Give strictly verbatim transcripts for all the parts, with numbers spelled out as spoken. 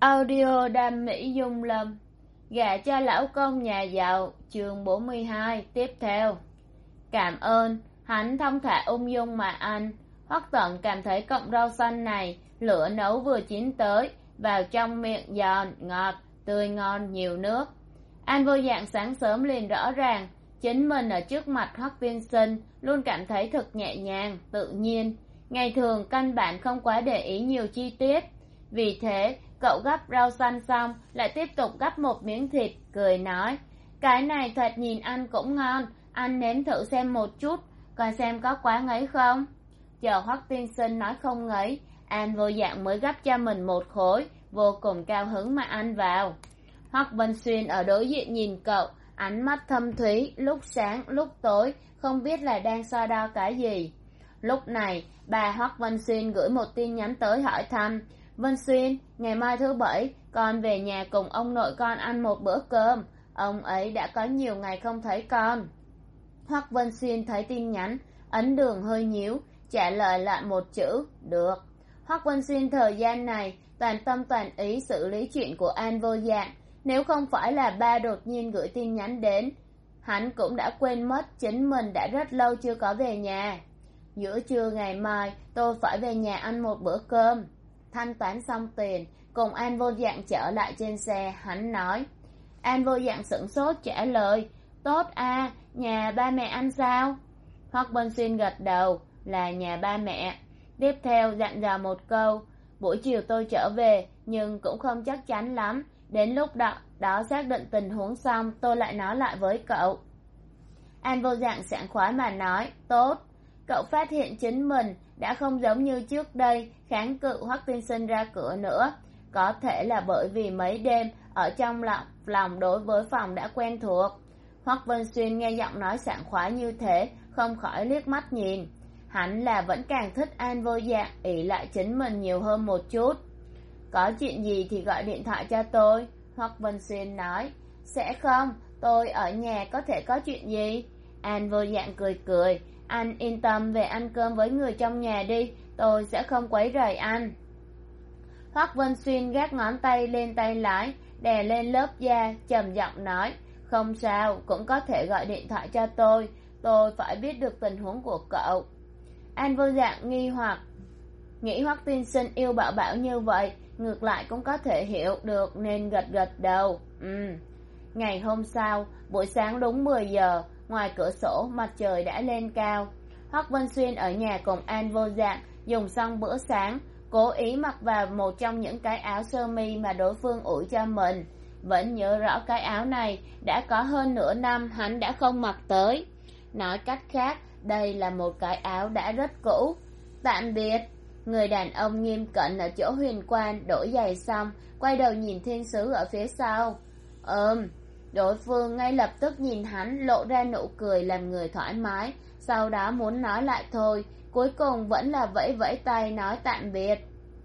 Audio đam mỹ dung lâm, gả cho lão công nhà giàu, chương bốn mươi hai tiếp theo. Cảm ơn, hắn thong thả ung dung mà ăn. Hoắc Tận cảm thấy cọng rau xanh này, lửa nấu vừa chín tới, vào trong miệng giòn, ngọt, tươi ngon, nhiều nước. An Vô Dạng sáng sớm liền rõ ràng, chính mình ở trước mặt Hoắc tiên sinh luôn cảm thấy thật nhẹ nhàng, tự nhiên. Ngày thường căn bản không quá để ý nhiều chi tiết. Vì thế, cậu gắp rau xanh xong, lại tiếp tục gắp một miếng thịt, cười nói, cái này thật nhìn ăn cũng ngon, anh nếm thử xem một chút, coi xem có quá ngấy không. Chờ Hoắc tiên sinh nói không ngấy, An Vô Dạng mới gắp cho mình một khối, vô cùng cao hứng mà ăn vào. Hoắc Vân Xuyên ở đối diện nhìn cậu, ánh mắt thâm thúy, lúc sáng lúc tối, không biết là đang so đo cái gì. Lúc này, bà Hoắc Vân Xuyên gửi một tin nhắn tới hỏi thăm, Vân Xuyên, ngày mai thứ bảy, con về nhà cùng ông nội con ăn một bữa cơm, ông ấy đã có nhiều ngày không thấy con. Hoắc Vân Xuyên thấy tin nhắn, ấn đường hơi nhíu, trả lời lại một chữ, được. Hoắc Vân Xuyên thời gian này, toàn tâm toàn ý xử lý chuyện của An Vô Dạng, nếu không phải là ba đột nhiên gửi tin nhắn đến, hắn cũng đã quên mất chính mình đã rất lâu chưa có về nhà. Giữa trưa ngày mai, tôi phải về nhà ăn một bữa cơm. Thanh toán xong tiền, cùng An Vô Dạng trở lại trên xe, hắn nói. An Vô Dạng sửng sốt trả lời, tốt a, nhà ba mẹ ăn sao? Hoắc Vân Xuyên gật đầu, là nhà ba mẹ. Tiếp theo dặn dò một câu, buổi chiều tôi trở về, nhưng cũng không chắc chắn lắm, đến lúc đó, đó xác định tình huống xong, tôi lại nói lại với cậu. An Vô Dạng sảng khoái mà nói, tốt. Cậu phát hiện chính mình đã không giống như trước đây kháng cự Hoắc tiên sinh ra cửa nữa, có thể là bởi vì mấy đêm ở trong lòng, lòng đối với phòng đã quen thuộc. Hoắc Vân Xuyên nghe giọng nói sảng khoái như thế, không khỏi liếc mắt nhìn. Hắn là vẫn càng thích An Vô Dạng ỷ lại chính mình nhiều hơn một chút. Có chuyện gì thì gọi điện thoại cho tôi, Hoắc Vân Xuyên nói. Sẽ không, tôi ở nhà có thể có chuyện gì? An Vô Dạng cười cười, anh yên tâm về ăn cơm với người trong nhà đi, tôi sẽ không quấy rầy anh. Hoắc Vân Xuyên gác ngón tay lên tay lái, đè lên lớp da, trầm giọng nói, không sao, cũng có thể gọi điện thoại cho tôi, tôi phải biết được tình huống của cậu. An Vô Dạng nghi hoặc, nghĩ Hoắc tiên sinh yêu Bảo Bảo như vậy, ngược lại cũng có thể hiểu được nên gật gật đầu. Ừ. Ngày hôm sau, buổi sáng đúng mười giờ, ngoài cửa sổ mặt trời đã lên cao. Hoắc Vân Xuyên ở nhà cùng An Vô Dạng dùng xong bữa sáng, cố ý mặc vào một trong những cái áo sơ mi mà đối phương ủi cho mình. Vẫn nhớ rõ cái áo này đã có hơn nửa năm hắn đã không mặc tới. Nói cách khác, đây là một cái áo đã rất cũ. Tạm biệt. Người đàn ông nghiêm cẩn ở chỗ Huyền Quan đổi giày xong, quay đầu nhìn thiên sứ ở phía sau. Ừm. Đối phương ngay lập tức nhìn hắn, lộ ra nụ cười làm người thoải mái, sau đó muốn nói lại thôi, cuối cùng vẫn là vẫy vẫy tay nói tạm biệt.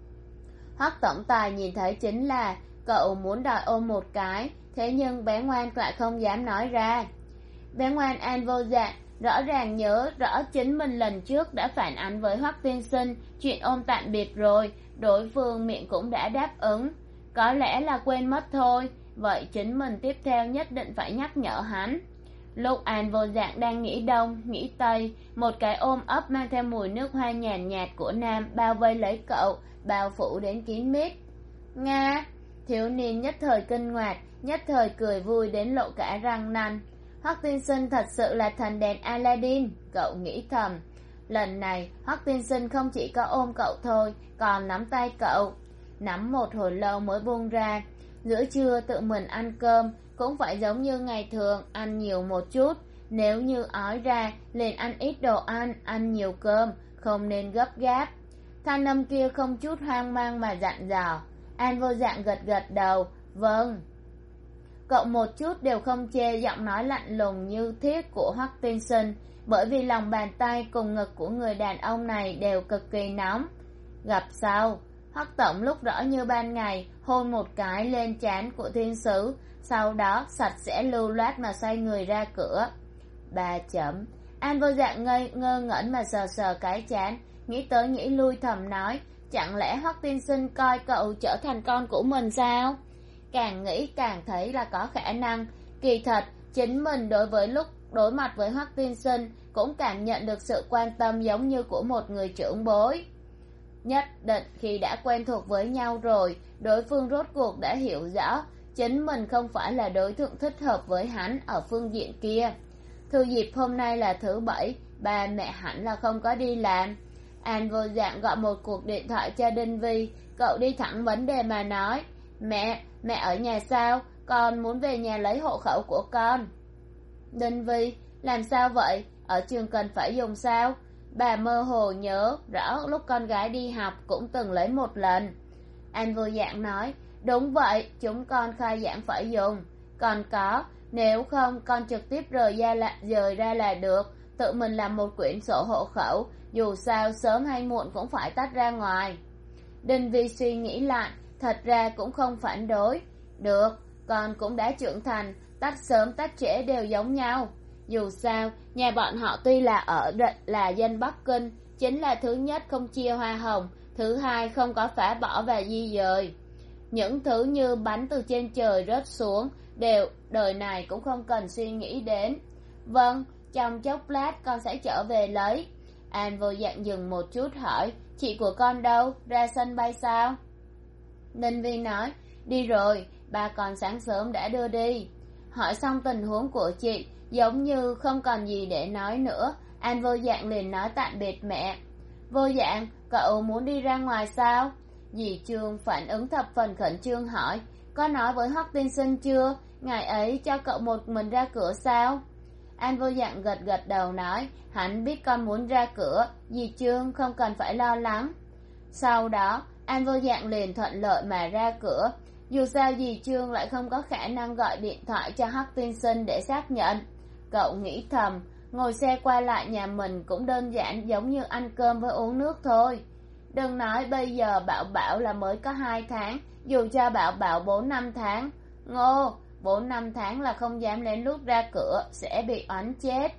Hoắc tổng tài nhìn thấy chính là cậu muốn đòi ôm một cái, thế nhưng bé ngoan lại không dám nói ra. Bé ngoan An Vô Dạng rõ ràng nhớ rõ chính mình lần trước đã phản ánh với Hoắc tiên sinh chuyện ôm tạm biệt rồi, đối phương miệng cũng đã đáp ứng, có lẽ là quên mất thôi. Vậy chính mình tiếp theo nhất định phải nhắc nhở hắn. Lúc An Vô Dạng đang nghĩ đông, nghĩ tây, một cái ôm ấp mang theo mùi nước hoa nhàn nhạt của nam bao vây lấy cậu, bao phủ đến kín mít. Nga! Thiếu niên nhất thời kinh ngạc, nhất thời cười vui đến lộ cả răng nanh. Hoắc tiên sinh thật sự là thần đèn Aladdin, cậu nghĩ thầm. Lần này, Hoắc tiên sinh không chỉ có ôm cậu thôi, còn nắm tay cậu. Nắm một hồi lâu mới buông ra. Giữa trưa tự mình ăn cơm cũng phải giống như ngày thường, ăn nhiều một chút. Nếu như ói ra liền ăn ít đồ ăn, ăn nhiều cơm, không nên gấp gáp. Thanh âm kia không chút hoang mang mà dặn dò. An Vô Dạng gật gật đầu, vâng. Cậu một chút đều không chê giọng nói lạnh lùng như thiết của Hoắc tiên sinh, bởi vì lòng bàn tay cùng ngực của người đàn ông này đều cực kỳ nóng. Gặp sau, Hoắc tổng lúc rõ như ban ngày hôn một cái lên trán của thiên sứ, sau đó sạch sẽ lưu loát mà xoay người ra cửa. Ba chấm. An Vô Dạng ngây ngơ ngẩn mà sờ sờ cái trán, nghĩ tới nghĩ lui thầm nói, Chẳng lẽ Hoắc tiên sinh coi cậu trở thành con của mình sao? Càng nghĩ càng thấy là có khả năng. Kỳ thật chính mình đối với lúc đối mặt với Hoắc tiên sinh cũng cảm nhận được sự quan tâm giống như của một người trưởng bối. Nhất định khi đã quen thuộc với nhau rồi, đối phương rốt cuộc đã hiểu rõ chính mình không phải là đối tượng thích hợp với hắn ở phương diện kia. Thừa dịp hôm nay là thứ bảy, ba mẹ hẳn là không có đi làm. An vô dạng gọi một cuộc điện thoại cho Đinh Vi. Cậu đi thẳng vấn đề mà nói: Mẹ, mẹ ở nhà sao? Con muốn về nhà lấy hộ khẩu của con. Đinh Vi: Làm sao vậy? Ở trường cần phải dùng sao? Bà mơ hồ nhớ rõ lúc con gái đi học cũng từng lấy một lần. An vô dạng nói: Đúng vậy, chúng con khai giảng phải dùng. Còn có, nếu không con trực tiếp rời ra là, rời ra là được. Tự mình làm một quyển sổ hộ khẩu, dù sao sớm hay muộn cũng phải tách ra ngoài. Đinh Vi suy nghĩ lại, thật ra cũng không phản đối. Được, con cũng đã trưởng thành, tách sớm tách trễ đều giống nhau. Dù sao, nhà bọn họ tuy là ở là dân Bắc Kinh, chính là thứ nhất không chia hoa hồng, thứ hai không có phá bỏ và di dời. Những thứ như bánh từ trên trời rớt xuống đều đời này cũng không cần suy nghĩ đến. Vâng, trong chốc lát con sẽ trở về lấy. An vô dạng dừng một chút hỏi: Chị của con đâu? Ra sân bay sao? Ninh Vi nói: Đi rồi, ba con sáng sớm đã đưa đi. Hỏi xong tình huống của chị, giống như không còn gì để nói nữa, An vô dạng liền nói tạm biệt mẹ. Vô dạng, cậu muốn đi ra ngoài sao? Dì Trương phản ứng thập phần khẩn trương hỏi: Có nói với Hoắc tiên sinh chưa? Ngài ấy cho cậu một mình ra cửa sao? An vô dạng gật gật đầu nói: Hắn biết con muốn ra cửa, dì Trương không cần phải lo lắng. Sau đó An vô dạng liền thuận lợi mà ra cửa. Dù sao dì Trương lại không có khả năng gọi điện thoại cho Hoắc tiên sinh để xác nhận. Cậu nghĩ thầm, ngồi xe qua lại nhà mình cũng đơn giản giống như ăn cơm với uống nước thôi. Đừng nói bây giờ Bảo Bảo là mới có hai tháng, dù cho Bảo Bảo bốn năm tháng. Ngô, bốn năm tháng là không dám lén lút ra cửa, sẽ bị oán chết.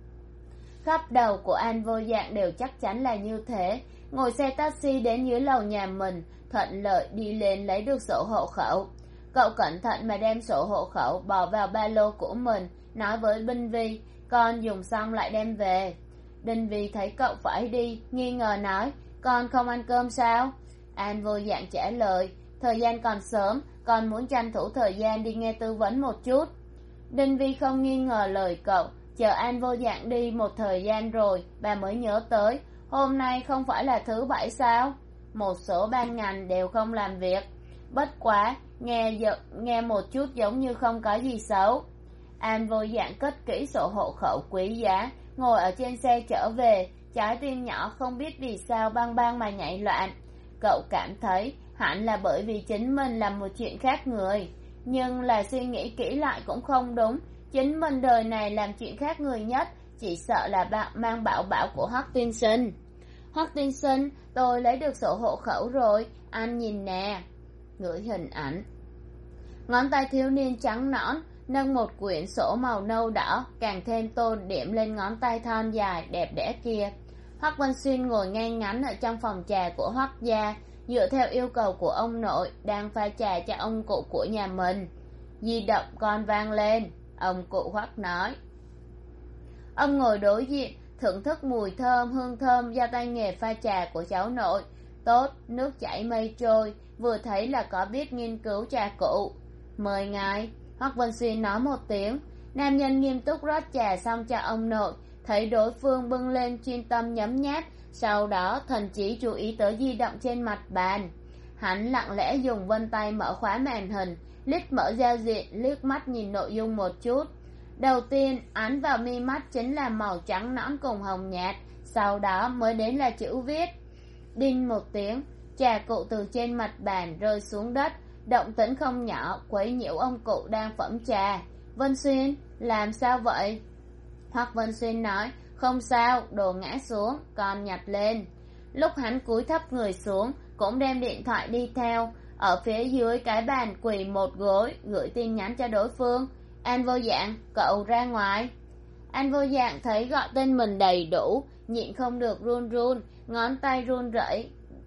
Khắp đầu của An vô dạng đều chắc chắn là như thế. Ngồi xe taxi đến dưới lầu nhà mình, thuận lợi đi lên lấy được sổ hộ khẩu. Cậu cẩn thận mà đem sổ hộ khẩu bỏ vào ba lô của mình, nói với Đinh Vi: Con dùng xong lại đem về. Đinh Vi thấy cậu phải đi, nghi ngờ nói: Con không ăn cơm sao? An vô dạng trả lời: Thời gian còn sớm, con muốn tranh thủ thời gian đi nghe tư vấn một chút. Đinh Vi không nghi ngờ lời cậu, chờ An vô dạng đi một thời gian rồi, bà mới nhớ tới, hôm nay không phải là thứ bảy sao? Một số ban ngành đều không làm việc. Bất quá, nghe, nghe một chút giống như không có gì xấu. An vô dạng cất kỹ sổ hộ khẩu quý giá, ngồi ở trên xe trở về, trái tim nhỏ không biết vì sao bang bang mà nhảy loạn. Cậu cảm thấy hẳn là bởi vì chính mình làm một chuyện khác người, nhưng là suy nghĩ kỹ lại cũng không đúng. Chính mình đời này làm chuyện khác người nhất, chỉ sợ là bạn mang bảo bảo của Hoắc tiên sinh. Hoắc tiên sinh, tôi lấy được sổ hộ khẩu rồi, anh nhìn nè. Gửi hình ảnh. Ngón tay thiếu niên trắng nõn nâng một quyển sổ màu nâu đỏ, càng thêm tô điểm lên ngón tay thon dài đẹp đẽ kia. Hoắc Vân Xuyên ngồi ngay ngắn ở trong phòng trà của Hoắc gia, dựa theo yêu cầu của ông nội, đang pha trà cho ông cụ của nhà mình. Di động con vang lên, ông cụ Hoắc nói. Ông ngồi đối diện, thưởng thức mùi thơm hương thơm do tay nghề pha trà của cháu nội. Tốt, nước chảy mây trôi, vừa thấy là có biết nghiên cứu trà cụ. Mời ngài. Hoắc Vân Xuyên nói một tiếng. Nam nhân nghiêm túc rót trà xong cho ông nội, thấy đối phương bưng lên chuyên tâm nhấm nháp, sau đó thần trí chú ý tới di động trên mặt bàn. Hắn lặng lẽ dùng vân tay mở khóa màn hình, liếc mở giao diện, liếc mắt nhìn nội dung một chút. Đầu tiên ánh vào mi mắt chính là màu trắng nõn cùng hồng nhạt, sau đó mới đến là chữ viết. Đinh một tiếng, trà cụ từ trên mặt bàn rơi xuống đất, động tĩnh không nhỏ quấy nhiễu ông cụ đang phẩm trà. Vân Xuyên, làm sao vậy? Hoắc Vân Xuyên nói, không sao, đồ ngã xuống, con nhặt lên. Lúc hắn cúi thấp người xuống, cũng đem điện thoại đi theo, ở phía dưới cái bàn quỳ một gối, gửi tin nhắn cho đối phương. An vô dạng, cậu ra ngoài. An vô dạng thấy gọi tên mình đầy đủ, nhịn không được run run, ngón tay run rẩy,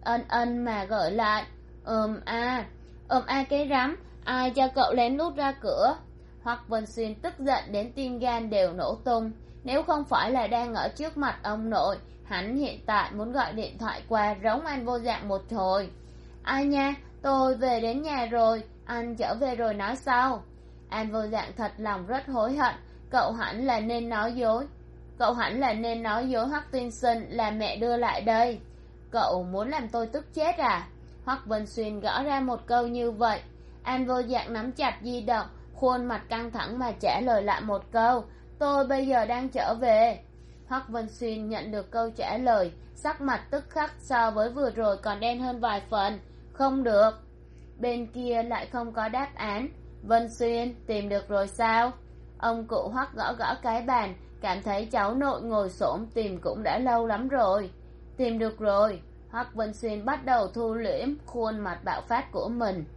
ân ân mà gửi lại. Ừm a, ừm a cái rắm, ai cho cậu lén lút ra cửa? Hoắc Vân Xuyên tức giận đến tim gan đều nổ tung. Nếu không phải là đang ở trước mặt ông nội, hắn hiện tại muốn gọi điện thoại qua rống An Vô Dạng một hồi. Ai nha, tôi về đến nhà rồi, anh trở về rồi nói sau. An Vô Dạng thật lòng rất hối hận, cậu hẳn là nên nói dối. Cậu hẳn là nên nói dối Hoắc Tiên Sinh là mẹ đưa lại đây. Cậu muốn làm tôi tức chết à? Hoắc Vân Xuyên gõ ra một câu như vậy. An Vô Dạng nắm chặt di động, khuôn mặt căng thẳng mà trả lời lại một câu. Tôi bây giờ đang trở về. Hoắc Vân Xuyên nhận được câu trả lời, sắc mặt tức khắc so với vừa rồi còn đen hơn vài phần. Không được. Bên kia lại không có đáp án. Vân Xuyên, tìm được rồi sao? Ông cụ Hoắc gõ gõ cái bàn, cảm thấy cháu nội ngồi xổm tìm cũng đã lâu lắm rồi. Tìm được rồi. Hoắc Vân Xuyên bắt đầu thu liễm khuôn mặt bạo phát của mình,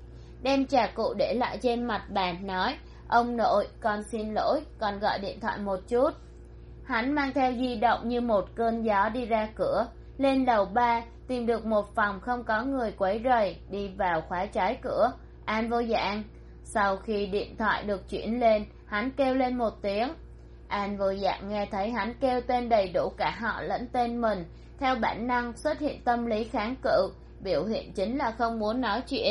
đem trà cụ để lại trên mặt bàn, nói: Ông nội, con xin lỗi, con gọi điện thoại một chút. Hắn mang theo di động như một cơn gió đi ra cửa, lên lầu ba, tìm được một phòng không có người quấy rầy, đi vào khóa trái cửa. An Vô Dạng. Sau khi điện thoại được chuyển lên, hắn kêu lên một tiếng. An Vô Dạng nghe thấy hắn kêu tên đầy đủ cả họ lẫn tên mình, theo bản năng xuất hiện tâm lý kháng cự, biểu hiện chính là không muốn nói chuyện.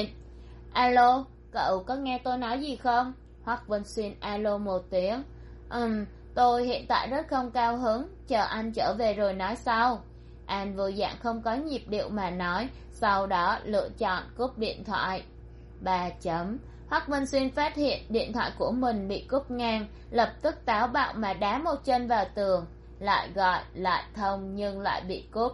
Alo, cậu có nghe tôi nói gì không? Hoắc Vân Xuyên alo một tiếng. Ừm, tôi hiện tại rất không cao hứng, chờ anh trở về rồi nói sau. An Vô Dạng không có nhịp điệu mà nói, sau đó lựa chọn cúp điện thoại. Ba chấm. Hoắc Vân Xuyên phát hiện điện thoại của mình bị cúp ngang, lập tức táo bạo mà đá một chân vào tường. Lại gọi, lại thông nhưng lại bị cúp.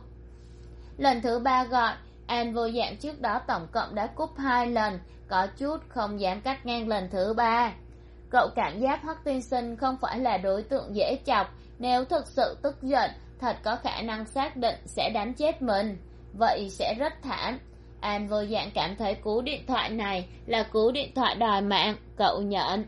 Lần thứ ba gọi, An Vô Dạng trước đó tổng cộng đã cúp hai lần, có chút không dám cắt ngang lần thứ ba. Cậu cảm giác Hoắc Tiên Sinh không phải là đối tượng dễ chọc, nếu thực sự tức giận, thật có khả năng xác định sẽ đánh chết mình, vậy sẽ rất thảm. An Vô Dạng cảm thấy cú điện thoại này là cú điện thoại đòi mạng, cậu nhận.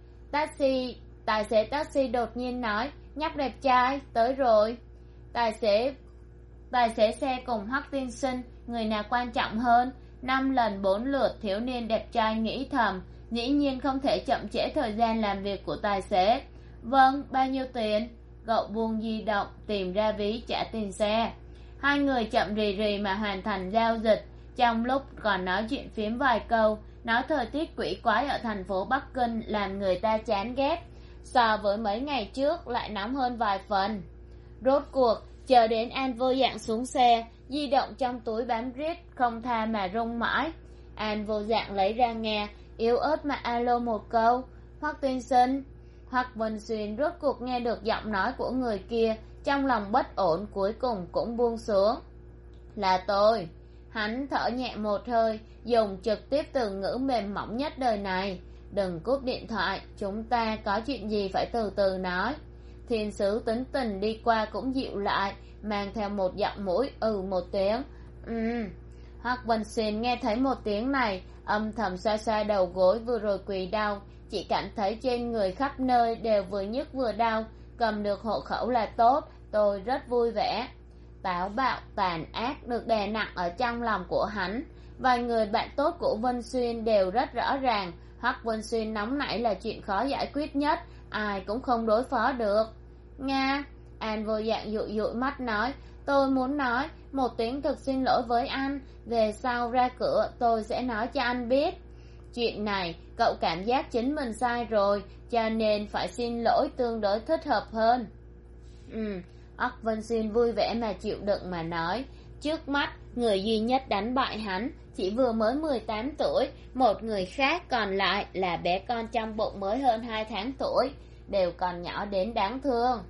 Taxi, tài xế taxi đột nhiên nói: Nhóc đẹp trai, tới rồi. Tài xế Tài xế xe cùng Hoắc Tiên Sinh, người nào quan trọng hơn? Năm lần bốn lượt thiếu niên đẹp trai nghĩ thầm, dĩ nhiên không thể chậm trễ thời gian làm việc của tài xế. Vâng, bao nhiêu tiền? Cậu buông di động, tìm ra ví trả tiền xe. Hai người chậm rì rì mà hoàn thành giao dịch, trong lúc còn nói chuyện phiếm vài câu, nói thời tiết quỷ quái ở thành phố Bắc Kinh làm người ta chán ghét, so với mấy ngày trước lại nóng hơn vài phần. Rốt cuộc chờ đến An Vô Dạng xuống xe, di động trong túi bám riết không tha mà rung mãi. An Vô Dạng lấy ra nghe, yếu ớt mà alo một câu: Hoắc Tiên Sinh. Hoắc Vân Xuyên rốt cuộc nghe được giọng nói của người kia, trong lòng bất ổn cuối cùng cũng buông xuống. Là tôi. Hắn thở nhẹ một hơi, dùng trực tiếp từ ngữ mềm mỏng nhất đời này: Đừng cúp điện thoại, chúng ta có chuyện gì phải từ từ nói. Thiên sứ tính tình đi qua cũng dịu lại, mang theo một giọng mũi ừ một tiếng. Ừm. Hoắc Vân Xuyên nghe thấy một tiếng này, âm thầm xoa xoa đầu gối vừa rồi quỳ đau, chỉ cảm thấy trên người khắp nơi đều vừa nhức vừa đau. Cầm được hộ khẩu là tốt, tôi rất vui vẻ. Táo bạo tàn ác được đè nặng ở trong lòng của hắn. Vài người bạn tốt của Vân Xuyên đều rất rõ ràng, Hoắc Vân Xuyên nóng nảy là chuyện khó giải quyết nhất, ai cũng không đối phó được. Nga. An Vô Dạng dụi dụi mắt nói: Tôi muốn nói một tiếng thực xin lỗi với anh, về sau ra cửa tôi sẽ nói cho anh biết. Chuyện này cậu cảm giác chính mình sai rồi, cho nên phải xin lỗi tương đối thích hợp hơn. Ừ. Hoắc Vân Xuyên vui vẻ mà chịu đựng mà nói: Trước mắt người duy nhất đánh bại hắn chỉ vừa mới mười tám tuổi, một người khác còn lại là bé con trong bụng mới hơn hai tháng tuổi, đều còn nhỏ đến đáng thương.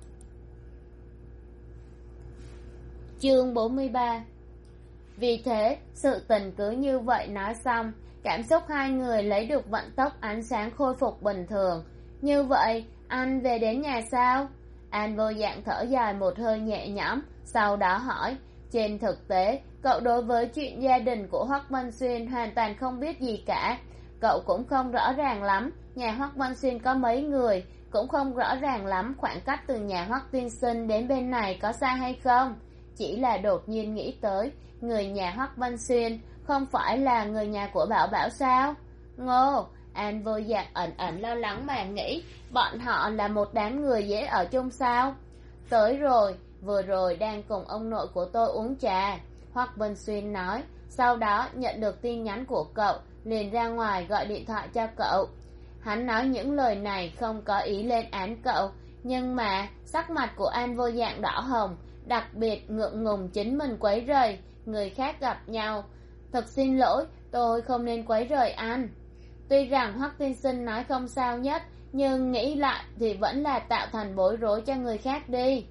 Chương bốn mươi ba. Vì thế sự tình cứ như vậy nói xong, cảm xúc hai người lấy được vận tốc ánh sáng khôi phục bình thường. Như vậy anh về đến nhà sao? An Vô Dạng thở dài một hơi nhẹ nhõm, sau đó hỏi: Trên thực tế cậu đối với chuyện gia đình của Hoắc Vân Xuyên hoàn toàn không biết gì cả. Cậu cũng không rõ ràng lắm nhà Hoắc Vân Xuyên có mấy người, cũng không rõ ràng lắm khoảng cách từ nhà Hoắc Tiên Sinh đến bên này có xa hay không. chỉ là đột nhiên nghĩ tới người nhà Hoắc Văn Xuyên không phải là người nhà của Bảo Bảo sao? Ngô, An Vô Dạng ẩn ẩn lo lắng mà nghĩ, bọn họ là một đám người dễ ở chung sao? Tới rồi, vừa rồi đang cùng ông nội của tôi uống trà, Hoắc Văn Xuyên nói, sau đó nhận được tin nhắn của cậu, liền ra ngoài gọi điện thoại cho cậu. Hắn nói những lời này không có ý lên án cậu, nhưng mà sắc mặt của An Vô Dạng đỏ hồng, đặc biệt ngượng ngùng chính mình quấy rầy người khác gặp nhau. Thật xin lỗi, tôi không nên quấy rầy anh. Tuy rằng Hoắc tiên sinh nói không sao nhất, nhưng nghĩ lại thì vẫn là tạo thành bối rối cho người khác đi.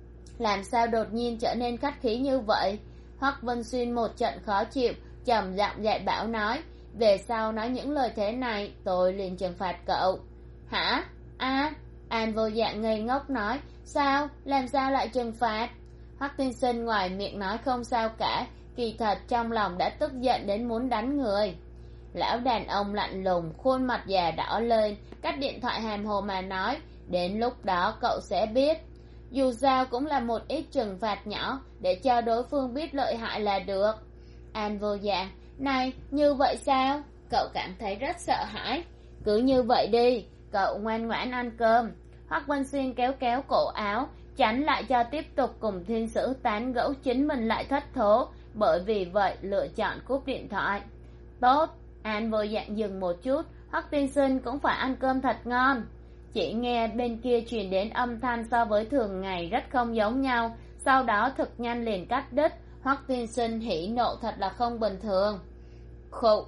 Làm sao đột nhiên trở nên khách khí như vậy? Hoắc Vân Xuyên một trận khó chịu, trầm giọng dạy bảo nói, về sau nói những lời thế này tôi liền trừng phạt cậu. Hả? A? An Vô Dạng ngây ngốc nói, sao? Làm sao lại trừng phạt? Hoắc tiên sinh ngoài miệng nói không sao cả, kỳ thật trong lòng đã tức giận đến muốn đánh người. Lão đàn ông lạnh lùng, khuôn mặt già đỏ lên, cắt điện thoại hàm hồ mà nói, đến lúc đó cậu sẽ biết. Dù sao cũng là một ít trừng phạt nhỏ, để cho đối phương biết lợi hại là được. An Vô Dạng, này, như vậy sao? Cậu cảm thấy rất sợ hãi. Cứ như vậy đi, cậu ngoan ngoãn ăn cơm. Hoắc Văn Xuyên kéo kéo cổ áo, tránh lại cho tiếp tục cùng thiên sử tán gẫu, chính mình lại thất thố, bởi vì vậy lựa chọn cúp điện thoại. Tốt. An Vô Dạng dừng một chút, Hoắc tiên sinh cũng phải ăn cơm thật ngon. Chỉ nghe bên kia truyền đến âm thanh so với thường ngày rất không giống nhau, sau đó thực nhanh liền cắt đứt. Hoắc tiên sinh hỉ nộ thật là không bình thường. Khụ.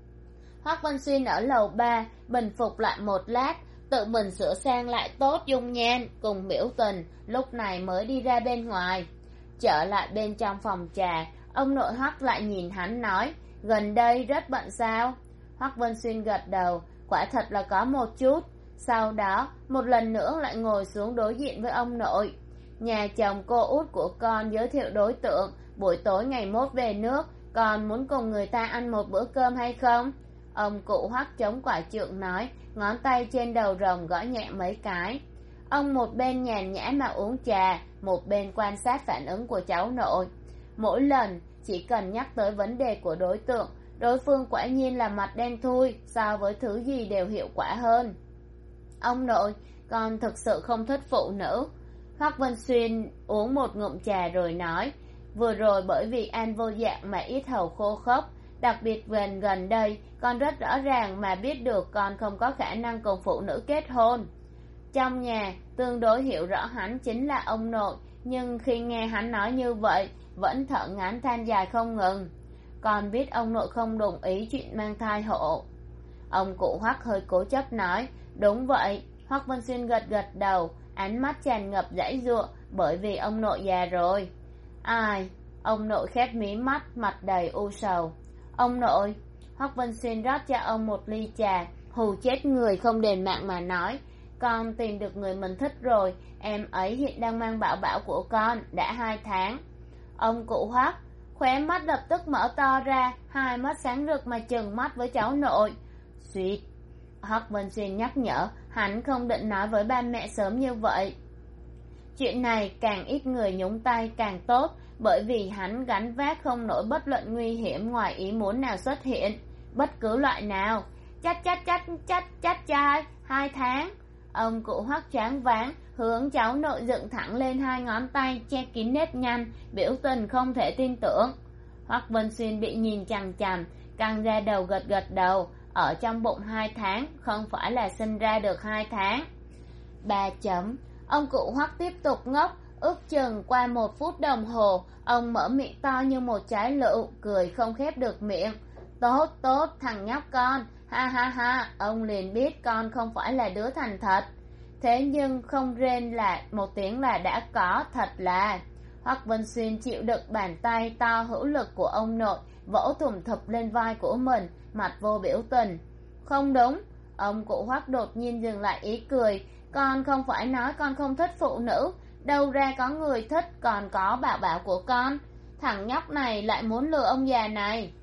Hoắc Văn Xuyên ở lầu ba bình phục lại một lát, tự mình sửa sang lại tốt dung nhan cùng biểu tình, lúc này mới đi ra bên ngoài. Trở lại bên trong phòng trà, ông nội Hoắc lại nhìn hắn nói, gần đây rất bận sao? Hoắc Văn Xuyên gật đầu, quả thật là có một chút. Sau đó một lần nữa lại ngồi xuống đối diện với ông nội. Nhà chồng cô út của con giới thiệu đối tượng, buổi tối ngày mốt về nước, con muốn cùng người ta ăn một bữa cơm hay không? Ông cụ Hoắc chống quả trượng nói, ngón tay trên đầu rồng gõ nhẹ mấy cái. Ông một bên nhàn nhã mà uống trà, một bên quan sát phản ứng của cháu nội. Mỗi lần chỉ cần nhắc tới vấn đề của đối tượng, đối phương quả nhiên là mặt đen thui, so với thứ gì đều hiệu quả hơn. Ông nội, con thực sự không thích phụ nữ. Hoắc Vân Xuyên uống một ngụm trà rồi nói, vừa rồi bởi vì An Vô Dạng mà ít hầu khô khốc, đặc biệt gần gần đây con rất rõ ràng mà biết được con không có khả năng cùng phụ nữ kết hôn. Trong nhà tương đối hiểu rõ hắn chính là ông nội, nhưng khi nghe hắn nói như vậy vẫn thở ngắn than dài không ngừng. Con biết ông nội không đồng ý chuyện mang thai hộ. Ông cụ Hoắc hơi cố chấp nói, đúng vậy. Hoắc Vân Xuyên gật gật đầu, ánh mắt tràn ngập giãy giụa, bởi vì ông nội già rồi. Ai? Ông nội khép mí mắt, mặt đầy u sầu. Ông nội. Hoắc Vân Xuyên rót cho ông một ly trà, hù chết người không đền mạng mà nói, con tìm được người mình thích rồi, em ấy hiện đang mang bảo bảo của con, đã hai tháng. Ông cụ Hoắc khóe mắt lập tức mở to ra, hai mắt sáng rực mà trừng mắt với cháu nội. Suýt. Hoắc Vân Xuyên nhắc nhở, hắn không định nói với ba mẹ sớm như vậy. Chuyện này càng ít người nhúng tay càng tốt, bởi vì hắn gánh vác không nổi bất luận nguy hiểm ngoài ý muốn nào xuất hiện, bất cứ loại nào. Chắc chắc chắc chắc chắc trai hai tháng. Ông cụ Hoắc choáng váng, hướng cháu nội dựng thẳng lên hai ngón tay che kín nếp nhăn, biểu tình không thể tin tưởng. Hoắc Vân Xuyên bị nhìn chằm chằm, căng ra đầu gật gật đầu, ở trong bụng hai tháng, không phải là sinh ra được hai tháng. Ba chấm. Ông cụ Hoắc tiếp tục ngốc, ước chừng qua một phút đồng hồ, ông mở miệng to như một trái lựu, cười không khép được miệng. Tốt tốt, thằng nhóc con, ha ha ha, ông liền biết con không phải là đứa thành thật. Thế nhưng không rên là một tiếng là đã có, thật là. Hoắc Vân Xuyên chịu đựng bàn tay to hữu lực của ông nội, vỗ thùm thụp lên vai của mình, mặt vô biểu tình. Không đúng. Ông cụ Hoắc đột nhiên dừng lại ý cười, con không phải nói con không thích phụ nữ, đâu ra có người thích, còn có bảo bảo của con. Thằng nhóc này lại muốn lừa ông già này.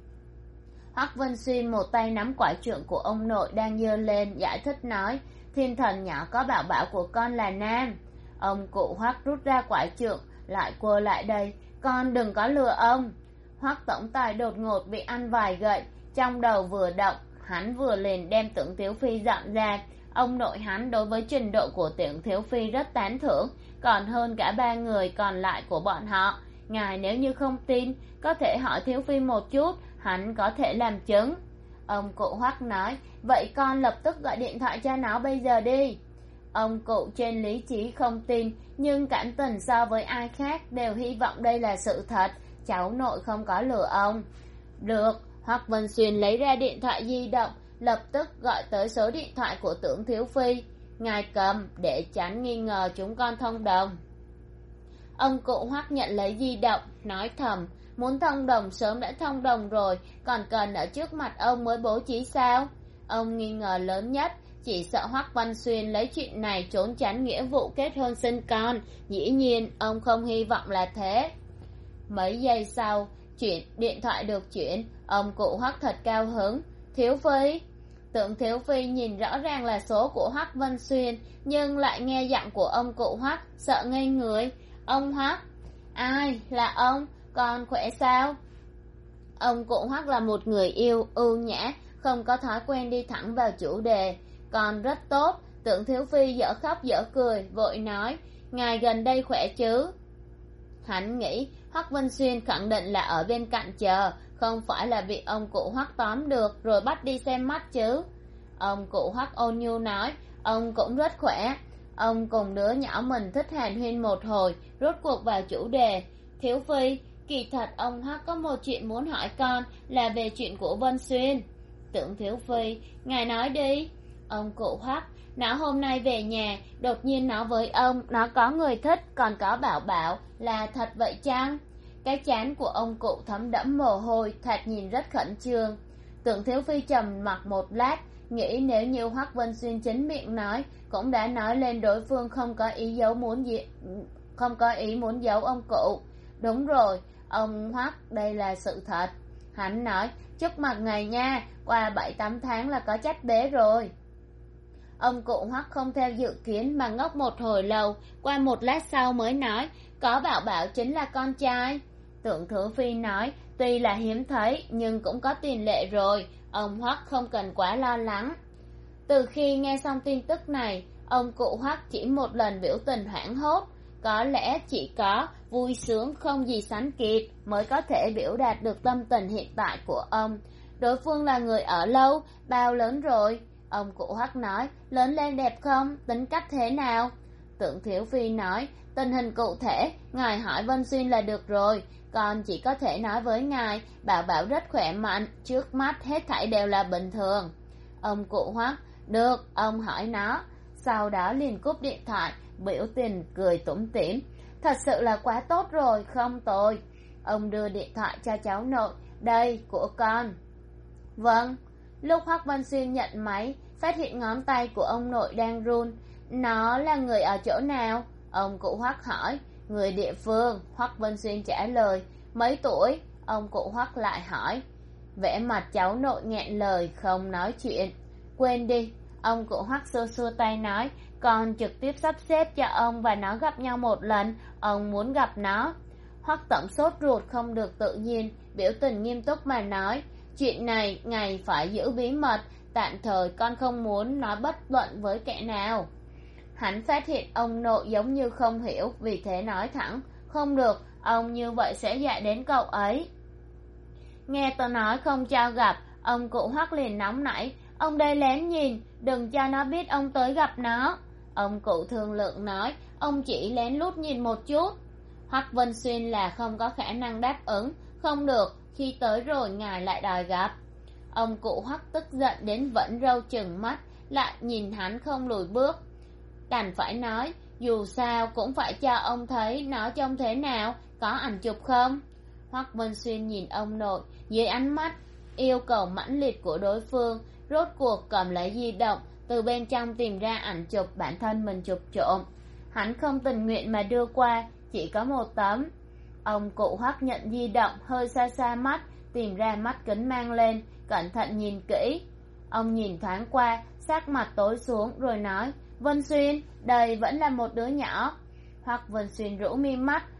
Hoắc Vân Xuyên một tay nắm quải trượng của ông nội đang giơ lên, giải thích nói, thiên thần nhỏ có bảo bảo của con là nam. Ông cụ Hoắc rút ra quải trượng, lại quơ lại đây, con đừng có lừa ông. Hoắc tổng tài đột ngột bị ăn vài gậy, trong đầu vừa động, hắn vừa liền đem Tưởng Thiếu Phi dọn ra. Ông nội hắn đối với trình độ của Tưởng Thiếu Phi rất tán thưởng, còn hơn cả ba người còn lại của bọn họ. Ngài nếu như không tin, có thể hỏi Thiếu Phi một chút, hắn có thể làm chứng. Ông cụ Hoắc nói, vậy con lập tức gọi điện thoại cho nó bây giờ đi. Ông cụ trên lý trí không tin, nhưng cảm tình so với ai khác đều hy vọng đây là sự thật, cháu nội không có lừa ông. Được. Hoắc Vân Xuyên lấy ra điện thoại di động, lập tức gọi tới số điện thoại của Tưởng Thiếu Phi. Ngài cầm, để tránh nghi ngờ chúng con thông đồng. Ông cụ Hoắc nhận lấy di động, nói thầm, muốn thông đồng sớm đã thông đồng rồi, còn cần ở trước mặt ông mới bố trí sao? Ông nghi ngờ lớn nhất, chỉ sợ Hoắc Văn Xuyên lấy chuyện này trốn tránh nghĩa vụ kết hôn sinh con. Dĩ nhiên, ông không hy vọng là thế. Mấy giây sau, chuyện điện thoại được chuyển, ông cụ Hoắc thật cao hứng. Thiếu Phi. Tưởng Thiếu Phi nhìn rõ ràng là số của Hoắc Văn Xuyên, nhưng lại nghe giọng của ông cụ Hoắc, sợ ngây người. Ông Hoắc. Ai? Là ông? Con khỏe sao? Ông cụ Hoắc là một người yêu ưu nhã, không có thói quen đi thẳng vào chủ đề. Còn rất tốt. Tưởng Thiếu Phi dở khóc dở cười, vội nói, ngài gần đây khỏe chứ? Hắn nghĩ Hoắc Vân Xuyên khẳng định là ở bên cạnh chờ, không phải là bị ông cụ Hoắc tóm được rồi bắt đi xem mắt chứ. Ông cụ Hoắc ôn nhu nói, ông cũng rất khỏe. Ông cùng đứa nhỏ mình thích hàn huyên một hồi, rốt cuộc vào chủ đề. Thiếu Phi, kỳ thật ông Hoắc có một chuyện muốn hỏi con, là về chuyện của Vân Xuyên. Tưởng Thiếu Phi, ngài nói đi. Ông cụ Hoắc, nó hôm nay về nhà, đột nhiên nói với ông nó có người thích, còn có bảo bảo, là thật vậy chăng? Cái trán của ông cụ thấm đẫm mồ hôi, thoạt nhìn rất khẩn trương. Tưởng Thiếu Phi trầm mặc một lát, nghĩ nếu như Hoắc Vân Xuyên chính miệng nói, cũng đã nói lên đối phương không có ý giấu muốn gì, không có ý muốn giấu ông cụ. Đúng rồi, ông Hoắc, đây là sự thật. Hắn nói, chúc mừng ngài nha, qua bảy tám tháng là có chắc bé rồi. Ông cụ Hoắc không theo dự kiến mà ngốc một hồi lâu, qua một lát sau mới nói, có bảo bảo chính là con trai. Tưởng Thiếu Phi nói, tuy là hiếm thấy nhưng cũng có tiền lệ rồi, ông Hoắc không cần quá lo lắng. Từ khi nghe xong tin tức này, ông cụ Hoắc chỉ một lần biểu tình hoảng hốt, có lẽ chỉ có vui sướng không gì sánh kịp mới có thể biểu đạt được tâm tình hiện tại của ông. Đối phương là người ở lâu, bao lớn rồi? Ông cụ Hoắc nói, lớn lên đẹp không, tính cách thế nào? Tưởng Thiếu Phi nói, tình hình cụ thể, ngài hỏi Vân Xuyên là được rồi, con chỉ có thể nói với ngài, bảo bảo rất khỏe mạnh, trước mắt hết thảy đều là bình thường. Ông cụ Hoắc, được, ông hỏi nó. Sau đó liền cúp điện thoại, biểu tình cười tủm tỉm, thật sự là quá tốt rồi, không tồi. Ông đưa điện thoại cho cháu nội, đây, của con. Vâng. Lúc Hoắc Văn Xuyên nhận máy, phát hiện ngón tay của ông nội đang run. Nó là người ở chỗ nào? Ông cụ Hoắc hỏi. Người địa phương, Hoắc Văn Xuyên trả lời. Mấy tuổi? Ông cụ Hoắc lại hỏi. Vẻ mặt cháu nội nghẹn lời, không nói chuyện. Quên đi. Ông cụ Hoắc xua xua tay nói, con trực tiếp sắp xếp cho ông và nó gặp nhau một lần, ông muốn gặp nó. Hoắc tổng sốt ruột không được tự nhiên, biểu tình nghiêm túc mà nói, chuyện này ngài phải giữ bí mật, tạm thời con không muốn nói bất luận với kẻ nào. Hắn phát hiện ông nội giống như không hiểu, vì thế nói thẳng, không được, ông như vậy sẽ dạy đến cậu ấy. Nghe tôi nói không cho gặp, ông cụ Hoắc liền nóng nảy, ông đây lén nhìn, đừng cho nó biết ông tới gặp nó. Ông cụ thương lượng nói, ông chỉ lén lút nhìn một chút. Hoắc Vân Xuyên là không có khả năng đáp ứng, không được, khi tới rồi ngài lại đòi gặp. Ông cụ Hoắc tức giận đến vẫn râu chừng mắt, lại nhìn hắn không lùi bước. Đành phải nói, dù sao cũng phải cho ông thấy nó trông thế nào, có ảnh chụp không? Hoắc Vân Xuyên nhìn ông nội, dưới ánh mắt yêu cầu mãnh liệt của đối phương, rốt cuộc cầm lấy di động, từ bên trong tìm ra ảnh chụp bản thân mình chụp trộm. Hắn không tình nguyện mà đưa qua, chỉ có một tấm. Ông cụ Hoắc nhận di động, hơi xa xa mắt, tìm ra mắt kính mang lên, cẩn thận nhìn kỹ. Ông nhìn thoáng qua, sắc mặt tối xuống rồi nói, Vân Xuyên, đây vẫn là một đứa nhỏ. Hoắc Vân Xuyên rũ mi mắt,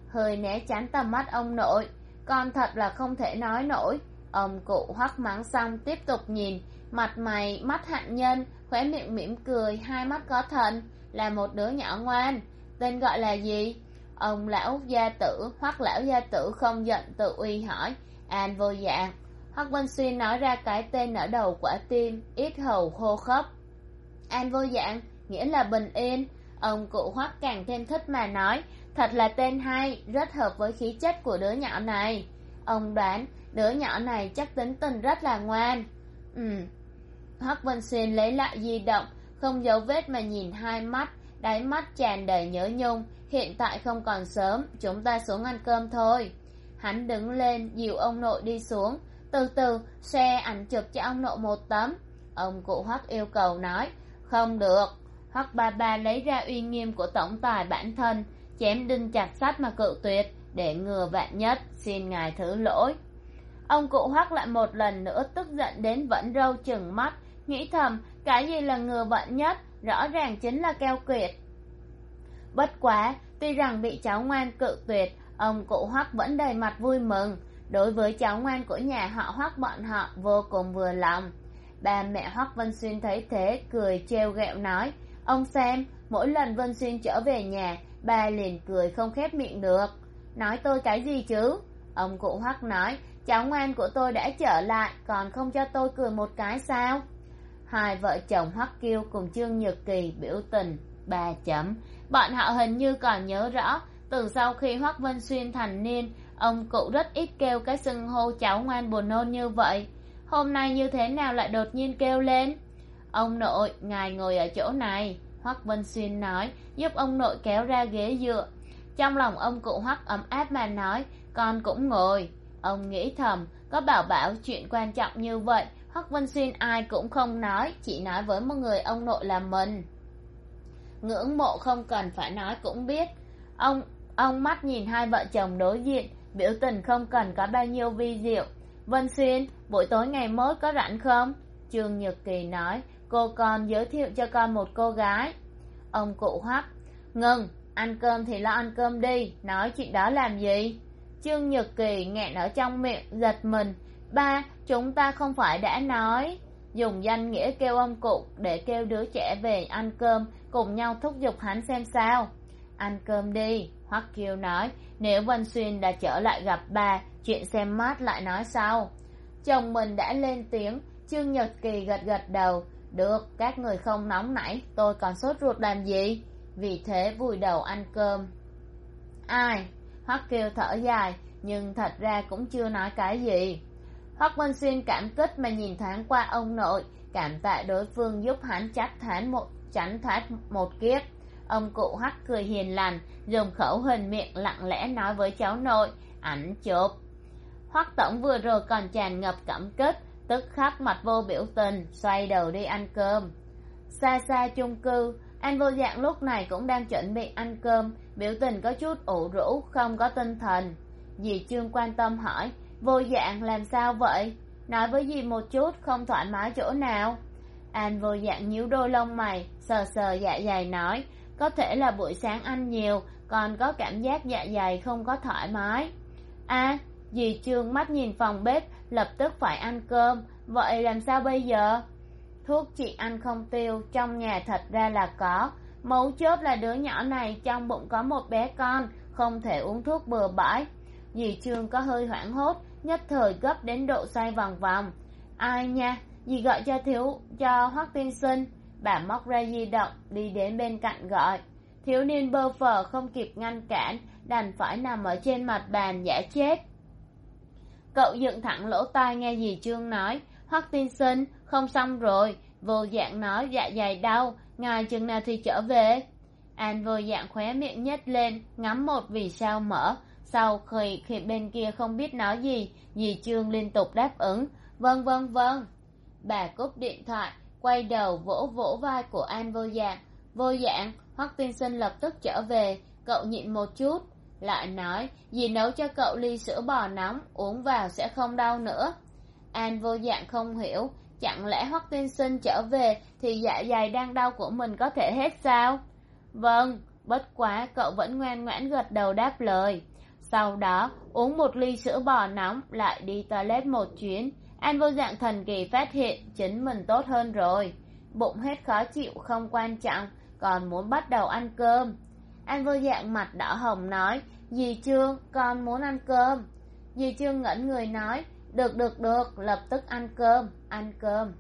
hơi né tránh tầm mắt ông nội. Con thật là không thể nói nổi. Ông cụ Hoắc mắng xong tiếp tục nhìn, mặt mày mắt hạnh nhân, khóe miệng mỉm cười, hai mắt có thần, là một đứa nhỏ ngoan. Tên gọi là gì? Ông lão gia tử, Hoắc lão gia tử không giận tự uy hỏi. An Vô Dạng. Hoắc Vân Xuyên nói ra cái tên ở đầu quả tim, ít hầu hô khóc. An Vô Dạng nghĩa là bình yên. Ông cụ Hoắc càng thêm thích mà nói, thật là tên hay, rất hợp với khí chất của đứa nhỏ này. Ông đoán đứa nhỏ này chắc tính tình rất là ngoan. Ừ. Hoắc Vân Xuyên lấy lại di động, không giấu vết mà nhìn hai mắt, đáy mắt tràn đầy nhớ nhung. Hiện tại không còn sớm, chúng ta xuống ăn cơm thôi. Hắn đứng lên dìu ông nội đi xuống. Từ từ, xe ảnh chụp cho ông nội một tấm. Ông cụ Hoắc yêu cầu nói. Không được. Hoắc ba ba lấy ra uy nghiêm của tổng tài bản thân, chém đinh chặt sắt mà cự tuyệt, để ngừa vạn nhất, xin ngài thứ lỗi. Ông cụ Hoắc lại một lần nữa tức giận đến vẫn râu chừng mắt, nghĩ thầm, cái gì là ngừa vạn nhất, rõ ràng chính là keo kiệt. Bất quá, tuy rằng bị cháu ngoan cự tuyệt, ông cụ Hoắc vẫn đầy mặt vui mừng. Đối với cháu ngoan của nhà họ Hoắc bọn họ vô cùng vừa lòng. Ba mẹ Hoắc Vân Xuyên thấy thế, cười trêu ghẹo nói, ông xem, mỗi lần Vân Xuyên trở về nhà, ba liền cười không khép miệng được. Nói tôi cái gì chứ? Ông cụ Hoắc nói, cháu ngoan của tôi đã trở lại, còn không cho tôi cười một cái sao? Hai vợ chồng Hoắc Kiêu cùng Trương Nhược Kỳ biểu tình ba chấm. Bọn họ hình như còn nhớ rõ, từ sau khi Hoắc Vân Xuyên thành niên, ông cụ rất ít kêu cái xưng hô cháu ngoan buồn nôn như vậy. Hôm nay như thế nào lại đột nhiên kêu lên? Ông nội, ngài ngồi ở chỗ này, Hoắc Vân Xuyên nói, giúp ông nội kéo ra ghế dựa. Trong lòng ông cụ Hoắc ấm áp mà nói, con cũng ngồi. Ông nghĩ thầm, có bảo bảo chuyện quan trọng như vậy, Hoắc Vân Xuyên ai cũng không nói, chỉ nói với một người ông nội là mình. Ngưỡng mộ không cần phải nói cũng biết. Ông ông mắt nhìn hai vợ chồng đối diện, biểu tình không cần có bao nhiêu vi diệu. Vân Xuyên, buổi tối ngày mốt có rảnh không? Trương Nhược Kỳ nói, cô con giới thiệu cho con một cô gái. Ông cụ Hoắc, ngừng, ăn cơm thì lo ăn cơm đi, nói chuyện đó làm gì? Trương Nhược Kỳ nghẹn ở trong miệng, giật mình. Ba, chúng ta không phải đã nói dùng danh nghĩa kêu ông cụ để kêu đứa trẻ về ăn cơm, cùng nhau thúc giục hắn xem sao. Ăn cơm đi, Hoắc Kiêu nói, nếu Vân Xuyên đã trở lại gặp ba, chuyện xem mát lại nói sau. Chồng mình đã lên tiếng. Trương Nhật Kỳ gật gật đầu, được, các người không nóng nảy, tôi còn sốt ruột làm gì? Vì thế vùi đầu ăn cơm. Ai? Hoắc Kiêu thở dài, nhưng thật ra cũng chưa nói cái gì. Hoắc Vân Xuyên cảm kích mà nhìn thoáng qua ông nội, cảm tạ đối phương giúp hắn tránh thoát một tránh thoát một kiếp. Ông cụ Hoắc cười hiền lành, dùng khẩu hình miệng lặng lẽ nói với cháu nội, ảnh chụp. Hoắc tổng vừa rồi còn tràn ngập cảm kích, tức khắc mặt vô biểu tình, xoay đầu đi ăn cơm. Xa xa chung cư, An Vô Dạng lúc này cũng đang chuẩn bị ăn cơm, biểu tình có chút ủ rũ, không có tinh thần. Dì Trương quan tâm hỏi, Vô Dạng làm sao vậy? Nói với dì một chút, không thoải mái chỗ nào? An Vô Dạng nhíu đôi lông mày, sờ sờ dạ dày nói, có thể là buổi sáng ăn nhiều, còn có cảm giác dạ dày không có thoải mái. À, dì Trương mắt nhìn phòng bếp, lập tức phải ăn cơm, vậy làm sao bây giờ? Thuốc chị ăn không tiêu, trong nhà thật ra là có, mấu chốt là đứa nhỏ này trong bụng có một bé con, không thể uống thuốc bừa bãi. Dì Trương có hơi hoảng hốt, nhất thời gấp đến độ xoay vòng vòng. Ai nha, dì gọi cho thiếu cho Hoắc tiên sinh. Bà móc ra di động, đi đến bên cạnh gọi. Thiếu niên bơ phờ không kịp ngăn cản, đành phải nằm ở trên mặt bàn giả chết. Cậu dựng thẳng lỗ tai nghe dì Trương nói, Hoắc tiên sinh, không xong rồi. Vô Dạng nói dạ dày đau, ngài chừng nào thì trở về? An Vô Dạng khóe miệng nhếch lên, ngắm một vì sao mở. Sau khi, khi bên kia không biết nói gì, dì Trương liên tục đáp ứng, vâng vâng vâng. Bà cúp điện thoại, quay đầu vỗ vỗ vai của An Vô Dạng. Vô Dạng, Hoắc tiên sinh lập tức trở về, cậu nhịn một chút. Lại nói, dì nấu cho cậu ly sữa bò nóng, uống vào sẽ không đau nữa. An Vô Dạng không hiểu, chẳng lẽ Hoắc tiên sinh trở về thì dạ dày đang đau của mình có thể hết sao? Vâng, bất quá cậu vẫn ngoan ngoãn gật đầu đáp lời. Sau đó uống một ly sữa bò nóng, lại đi toilet một chuyến. Anh vô dạng thần kỳ phát hiện chính mình tốt hơn rồi. Bụng hết khó chịu không quan trọng, còn muốn bắt đầu ăn cơm. Anh vô dạng mặt đỏ hồng nói, dì Trương, con muốn ăn cơm. Dì Trương ngẩn người nói, được được được, lập tức ăn cơm, ăn cơm.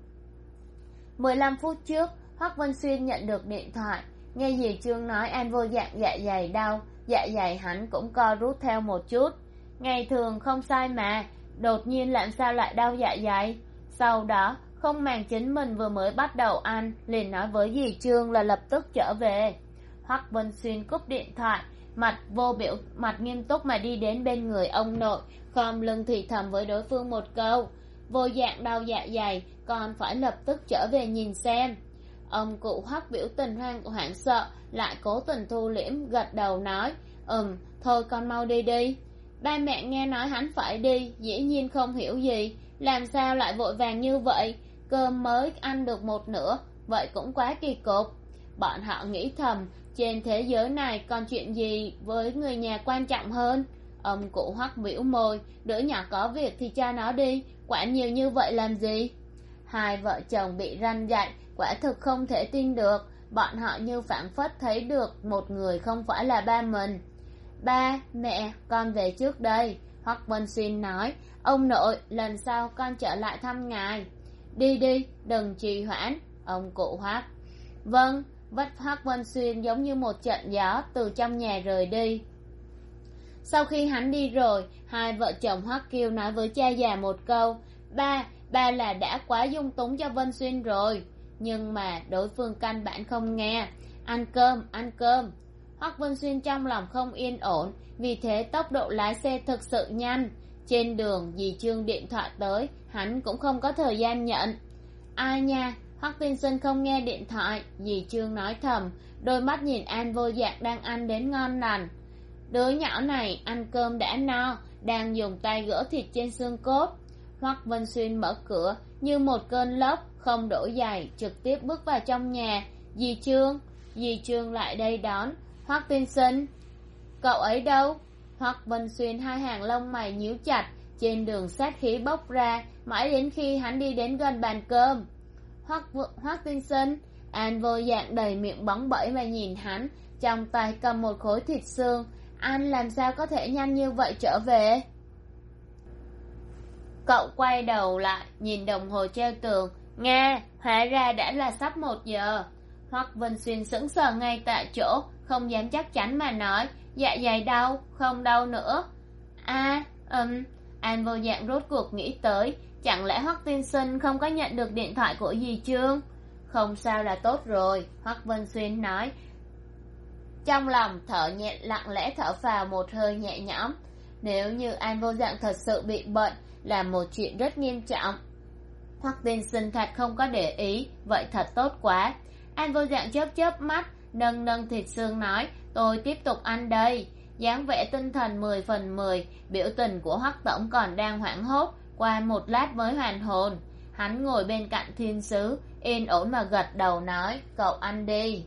mười lăm phút trước, Hoắc Vân Xuyên nhận được điện thoại, nghe dì Trương nói An vô dạng dạ dày đau, dạ dày hắn cũng co rút theo một chút. Ngày thường không sai mà, đột nhiên làm sao lại đau dạ dày? Sau đó, không màng chính mình vừa mới bắt đầu ăn, liền nói với dì Trương là lập tức trở về. Hoắc Vân Xuyên cúp điện thoại, mặt vô biểu mặt nghiêm túc mà đi đến bên người ông nội, khom lưng thì thầm với đối phương một câu, vô dạng đau dạ dày, còn phải lập tức trở về nhìn xem. Ông cụ Hoắc biểu tình hoang hoảng sợ, lại cố tình thu liễm, gật đầu nói, ừm, thôi con mau đi đi. Ba mẹ nghe nói hắn phải đi, dĩ nhiên không hiểu gì, làm sao lại vội vàng như vậy, cơm mới ăn được một nửa, vậy cũng quá kỳ cục. Bọn họ nghĩ thầm, trên thế giới này còn chuyện gì với người nhà quan trọng hơn. Ông cụ Hoắc bĩu môi, đứa nhỏ có việc thì cho nó đi, quản nhiều như vậy làm gì? Hai vợ chồng bị răn dạy, quả thực không thể tin được, bọn họ như phảng phất thấy được một người không phải là ba mình. Ba, mẹ, con về trước đây, Hoắc Vân Xuyên nói, ông nội, lần sau con trở lại thăm ngài. Đi đi, đừng trì hoãn, ông cụ Hoắc. Vâng, vất Hoắc Vân Xuyên giống như một trận gió từ trong nhà rời đi. Sau khi hắn đi rồi, hai vợ chồng Hoắc Kiêu nói với cha già một câu, ba, ba là đã quá dung túng cho Vân Xuyên rồi. Nhưng mà đối phương căn bản không nghe, ăn cơm, ăn cơm. Hoắc Vân Xuyên trong lòng không yên ổn, vì thế tốc độ lái xe thực sự nhanh. Trên đường dì Trương điện thoại tới, hắn cũng không có thời gian nhận. Ai nha, Hoắc Tiên Sinh không nghe điện thoại, dì Trương nói thầm, đôi mắt nhìn An vô dạng đang ăn đến ngon lành. Đứa nhỏ này ăn cơm đã no, đang dùng tay gỡ thịt trên xương cốt. Hoắc Vân Xuyên mở cửa, như một cơn lốc, không đổi giày, trực tiếp bước vào trong nhà. Dì Trương, dì Trương lại đây đón. Hoắc Tiên Sinh, cậu ấy đâu? Hoắc Vân Xuyên hai hàng lông mày nhíu chặt, trên đường sát khí bốc ra, mãi đến khi hắn đi đến gần bàn cơm. Hoắc Hoắc Tiên Sinh, An vô dạng đầy miệng bóng bẩy mà nhìn hắn, trong tay cầm một khối thịt xương. Anh làm sao có thể nhanh như vậy trở về? Cậu quay đầu lại, nhìn đồng hồ treo tường, nghe, hóa ra đã là sắp một giờ. Hoắc Vân Xuyên sững sờ ngay tại chỗ, không dám chắc chắn mà nói, dạ dày đau, không đau nữa. À, ừm, An vô dạng rốt cuộc nghĩ tới, chẳng lẽ Hoắc Tiên Sinh không có nhận được điện thoại của dì Trương? Không sao là tốt rồi, Hoắc Vân Xuyên nói. Trong lòng thở nhẹ, lặng lẽ thở phào một hơi nhẹ nhõm. Nếu như An vô dạng thật sự bị bệnh, là một chuyện rất nghiêm trọng. Hoắc Tiên Sinh thật không có để ý, vậy thật tốt quá. An vô dạng chớp chớp mắt, nâng nâng thịt xương nói, tôi tiếp tục ăn đây. Dáng vẻ tinh thần mười phần mười, biểu tình của Hoắc tổng còn đang hoảng hốt, qua một lát mới hoàn hồn. Hắn ngồi bên cạnh thiên sứ, yên ổn mà gật đầu nói, cậu ăn đi.